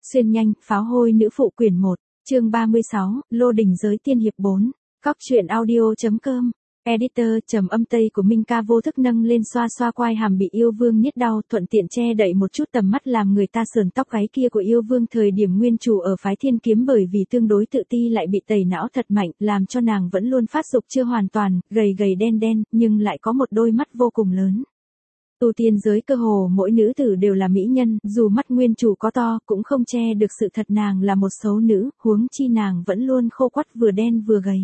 Xuyên nhanh, pháo hôi nữ phụ quyển 1, chương 36, Lô Đình giới tiên hiệp 4. Cóc truyện audio.com. Editor trầm âm tây của Minh Ca vô thức nâng lên xoa xoa quai hàm bị yêu vương niết đau, thuận tiện che đậy một chút tầm mắt làm người ta sườn tóc gáy kia của yêu vương thời điểm nguyên chủ ở phái thiên kiếm, bởi vì tương đối tự ti lại bị tẩy não thật mạnh, làm cho nàng vẫn luôn phát dục chưa hoàn toàn, gầy gầy đen đen, nhưng lại có một đôi mắt vô cùng lớn. Tu tiên giới cơ hồ mỗi nữ tử đều là mỹ nhân, dù mắt nguyên chủ có to cũng không che được sự thật nàng là một xấu nữ, huống chi nàng vẫn luôn khô quắt vừa đen vừa gầy.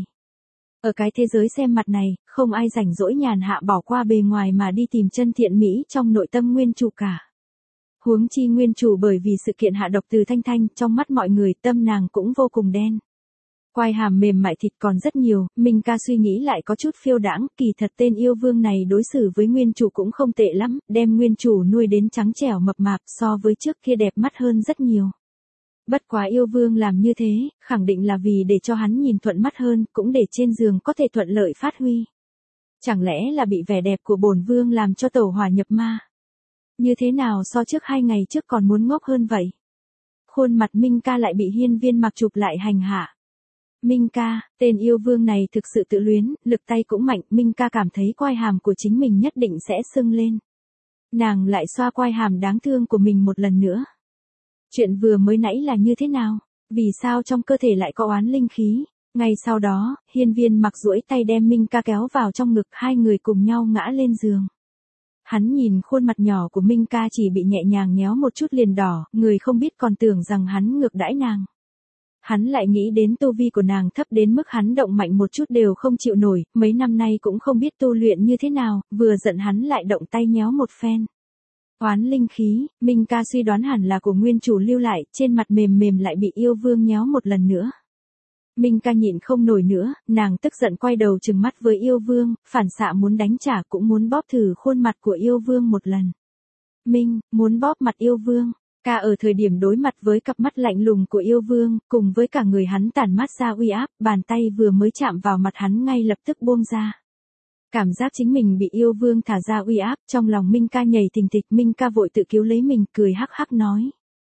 Ở cái thế giới xem mặt này, không ai rảnh rỗi nhàn hạ bỏ qua bề ngoài mà đi tìm chân thiện mỹ trong nội tâm nguyên chủ cả. Huống chi nguyên chủ bởi vì sự kiện hạ độc từ Thanh Thanh, trong mắt mọi người tâm nàng cũng vô cùng đen. Quai hàm mềm mại thịt còn rất nhiều, Minh Ca suy nghĩ lại có chút phiêu đãng, kỳ thật tên yêu vương này đối xử với nguyên chủ cũng không tệ lắm, đem nguyên chủ nuôi đến trắng trẻo mập mạp, so với trước kia đẹp mắt hơn rất nhiều. Bất quá yêu vương làm như thế, khẳng định là vì để cho hắn nhìn thuận mắt hơn, cũng để trên giường có thể thuận lợi phát huy. Chẳng lẽ là bị vẻ đẹp của bổn vương làm cho tẩu hỏa nhập ma? Như thế nào so trước 2 ngày trước còn muốn ngốc hơn vậy? Khuôn mặt Minh Ca lại bị hiên viên mặc chụp lại hành hạ. Minh Ca, tên yêu vương này thực sự tự luyến, lực tay cũng mạnh, Minh Ca cảm thấy quai hàm của chính mình nhất định sẽ sưng lên. Nàng lại xoa quai hàm đáng thương của mình một lần nữa. Chuyện vừa mới nãy là như thế nào? Vì sao trong cơ thể lại có oán linh khí? Ngay sau đó, hiên viên mặc duỗi tay đem Minh Ca kéo vào trong ngực, hai người cùng nhau ngã lên giường. Hắn nhìn khuôn mặt nhỏ của Minh Ca chỉ bị nhẹ nhàng nhéo một chút liền đỏ, người không biết còn tưởng rằng hắn ngược đãi nàng. Hắn lại nghĩ đến tu vi của nàng thấp đến mức hắn động mạnh một chút đều không chịu nổi, mấy năm nay cũng không biết tu luyện như thế nào, vừa giận hắn lại động tay nhéo một phen. Oán linh khí, Minh Ca suy đoán hẳn là của nguyên chủ lưu lại, trên mặt mềm mềm lại bị yêu vương nhéo một lần nữa. Minh Ca nhịn không nổi nữa, nàng tức giận quay đầu trừng mắt với yêu vương, phản xạ muốn đánh trả cũng muốn bóp thử khuôn mặt của yêu vương một lần. Minh, muốn bóp mặt yêu vương. Ca ở thời điểm đối mặt với cặp mắt lạnh lùng của yêu vương, cùng với cả người hắn tản mát ra uy áp, bàn tay vừa mới chạm vào mặt hắn ngay lập tức buông ra. Cảm giác chính mình bị yêu vương thả ra uy áp, trong lòng Minh Ca nhảy thình thịch, Minh Ca vội tự cứu lấy mình, cười hắc hắc nói.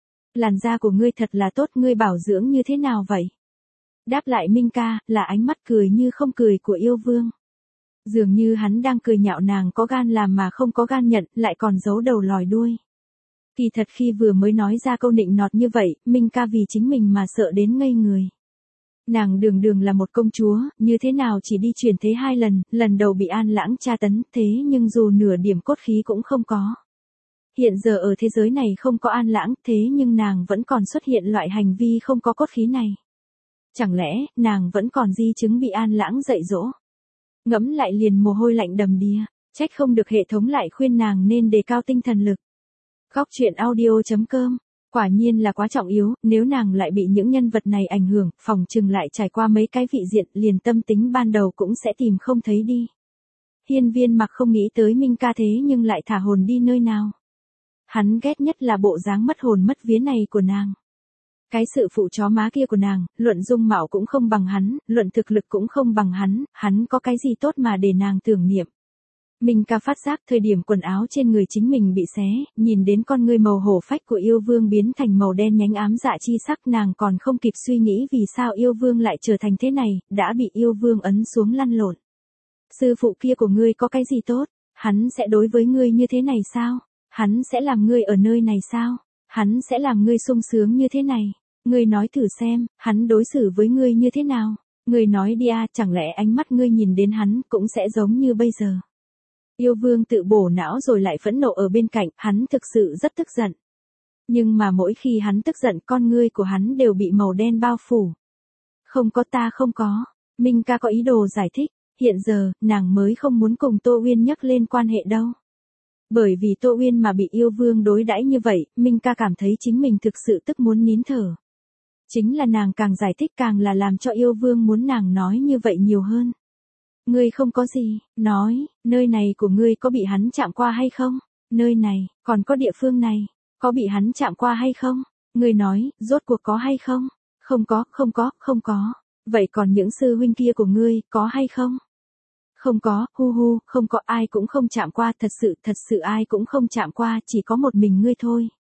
Làn da của ngươi thật là tốt, ngươi bảo dưỡng như thế nào vậy? Đáp lại Minh Ca, là ánh mắt cười như không cười của yêu vương. Dường như hắn đang cười nhạo nàng có gan làm mà không có gan nhận, lại còn giấu đầu lòi đuôi. Kỳ thật khi vừa mới nói ra câu nịnh nọt như vậy, Minh Ca vì chính mình mà sợ đến ngây người. Nàng đường đường là một công chúa, như thế nào chỉ đi chuyển thế 2 lần, lần đầu bị An Lãng tra tấn, thế nhưng dù nửa điểm cốt khí cũng không có. Hiện giờ ở thế giới này không có An Lãng, thế nhưng nàng vẫn còn xuất hiện loại hành vi không có cốt khí này. Chẳng lẽ, nàng vẫn còn di chứng bị An Lãng dạy dỗ? Ngẫm lại liền mồ hôi lạnh đầm đìa, trách không được hệ thống lại khuyên nàng nên đề cao tinh thần lực. Cóc truyện audio.com. Quả nhiên là quá trọng yếu, nếu nàng lại bị những nhân vật này ảnh hưởng, phòng chừng lại trải qua mấy cái vị diện, liền tâm tính ban đầu cũng sẽ tìm không thấy đi. Hiên viên mặc không nghĩ tới Minh Ca thế nhưng lại thả hồn đi nơi nào. Hắn ghét nhất là bộ dáng mất hồn mất vía này của nàng. Cái sự phụ chó má kia của nàng, luận dung mạo cũng không bằng hắn, luận thực lực cũng không bằng hắn có cái gì tốt mà để nàng tưởng niệm. Minh Ca phát giác thời điểm quần áo trên người chính mình bị xé, nhìn đến con ngươi màu hổ phách của yêu vương biến thành màu đen nhánh ám dạ chi sắc, nàng còn không kịp suy nghĩ vì sao yêu vương lại trở thành thế này, đã bị yêu vương ấn xuống lăn lộn. Sư phụ kia của ngươi có cái gì tốt? Hắn sẽ đối với ngươi như thế này sao? Hắn sẽ làm ngươi ở nơi này sao? Hắn sẽ làm ngươi sung sướng như thế này? Ngươi nói thử xem, hắn đối xử với ngươi như thế nào? Ngươi nói đi à, chẳng lẽ ánh mắt ngươi nhìn đến hắn cũng sẽ giống như bây giờ? Yêu vương tự bổ não rồi lại phẫn nộ ở bên cạnh, hắn thực sự rất tức giận. Nhưng mà mỗi khi hắn tức giận, con ngươi của hắn đều bị màu đen bao phủ. Không có, ta không có. Minh Ca có ý đồ giải thích, hiện giờ, nàng mới không muốn cùng Tô Uyên nhắc lên quan hệ đâu. Bởi vì Tô Uyên mà bị yêu vương đối đãi như vậy, Minh Ca cảm thấy chính mình thực sự tức muốn nín thở. Chính là nàng càng giải thích càng là làm cho yêu vương muốn nàng nói như vậy nhiều hơn. Ngươi không có gì, nói, nơi này của ngươi có bị hắn chạm qua hay không? Nơi này, còn có địa phương này, có bị hắn chạm qua hay không? Ngươi nói, rốt cuộc có hay không? Không có, không có, không có. Vậy còn những sư huynh kia của ngươi, có hay không? Không có, hu hu, không có, ai cũng không chạm qua, thật sự ai cũng không chạm qua, chỉ có một mình ngươi thôi.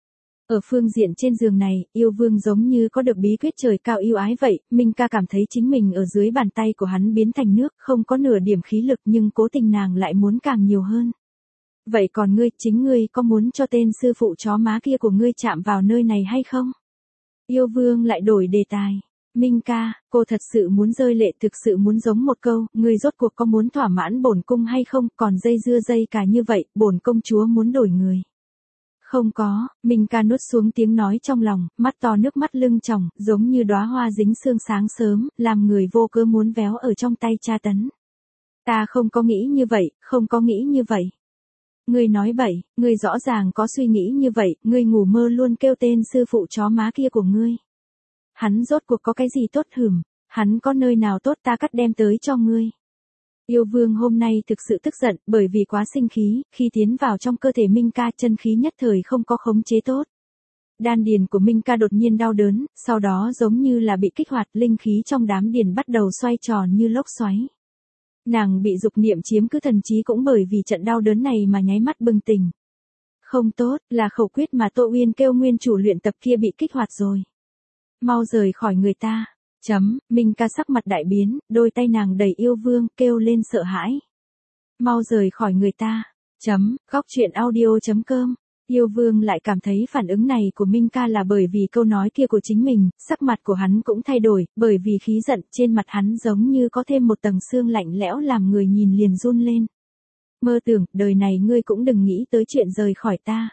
Ở phương diện trên giường này, yêu vương giống như có được bí quyết trời cao yêu ái vậy, Minh ca cảm thấy chính mình ở dưới bàn tay của hắn biến thành nước, không có nửa điểm khí lực nhưng cố tình nàng lại muốn càng nhiều hơn. Vậy còn ngươi, chính ngươi có muốn cho tên sư phụ chó má kia của ngươi chạm vào nơi này hay không? Yêu vương lại đổi đề tài. Minh ca, cô thật sự muốn rơi lệ, thực sự muốn giống một câu, ngươi rốt cuộc có muốn thỏa mãn bổn cung hay không, còn dây dưa dây cả như vậy, bổn công chúa muốn đổi người. Không có, Minh ca nuốt xuống tiếng nói trong lòng, mắt to nước mắt lưng tròng, giống như đóa hoa dính sương sáng sớm, làm người vô cớ muốn véo ở trong tay tra tấn. Ta không có nghĩ như vậy, không có nghĩ như vậy. Ngươi nói bậy, ngươi rõ ràng có suy nghĩ như vậy, ngươi ngủ mơ luôn kêu tên sư phụ chó má kia của ngươi. Hắn rốt cuộc có cái gì tốt hửm, hắn có nơi nào tốt ta cắt đem tới cho ngươi. Yêu vương hôm nay thực sự tức giận, bởi vì quá sinh khí, khi tiến vào trong cơ thể Minh ca chân khí nhất thời không có khống chế tốt. Đan điền của Minh ca đột nhiên đau đớn, sau đó giống như là bị kích hoạt, linh khí trong đám điền bắt đầu xoay tròn như lốc xoáy. Nàng bị dục niệm chiếm cứ thần trí cũng bởi vì trận đau đớn này mà nháy mắt bừng tỉnh. Không tốt, là khẩu quyết mà Tô Uyên kêu nguyên chủ luyện tập kia bị kích hoạt rồi. Mau rời khỏi người ta. Minh ca sắc mặt đại biến, đôi tay nàng đẩy yêu vương, kêu lên sợ hãi. Mau rời khỏi người ta. Góc chuyện audio.com. Yêu vương lại cảm thấy phản ứng này của Minh ca là bởi vì câu nói kia của chính mình, sắc mặt của hắn cũng thay đổi, bởi vì khí giận trên mặt hắn giống như có thêm một tầng sương lạnh lẽo làm người nhìn liền run lên. Mơ tưởng, đời này ngươi cũng đừng nghĩ tới chuyện rời khỏi ta.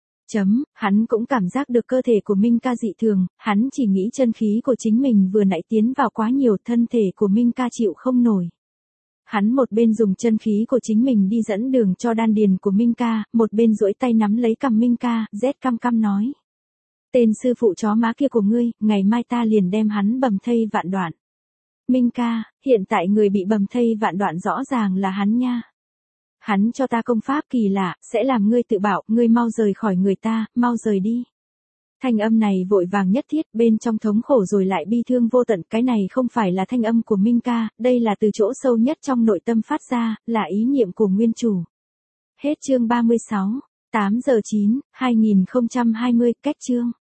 Hắn cũng cảm giác được cơ thể của Minh ca dị thường, hắn chỉ nghĩ chân khí của chính mình vừa nãy tiến vào quá nhiều, thân thể của Minh ca chịu không nổi. Hắn một bên dùng chân khí của chính mình đi dẫn đường cho đan điền của Minh ca, một bên duỗi tay nắm lấy cằm Minh ca, rét căm căm nói. Tên sư phụ chó má kia của ngươi, ngày mai ta liền đem hắn bầm thây vạn đoạn. Minh ca, hiện tại người bị bầm thây vạn đoạn rõ ràng là hắn nha. Hắn cho ta công pháp kỳ lạ, sẽ làm ngươi tự bảo, ngươi mau rời khỏi người ta, mau rời đi. Thanh âm này vội vàng nhất thiết, bên trong thống khổ rồi lại bi thương vô tận, cái này không phải là thanh âm của Minh ca, đây là từ chỗ sâu nhất trong nội tâm phát ra, là ý niệm của nguyên chủ. Hết chương 36, 8/9/2020, kết chương.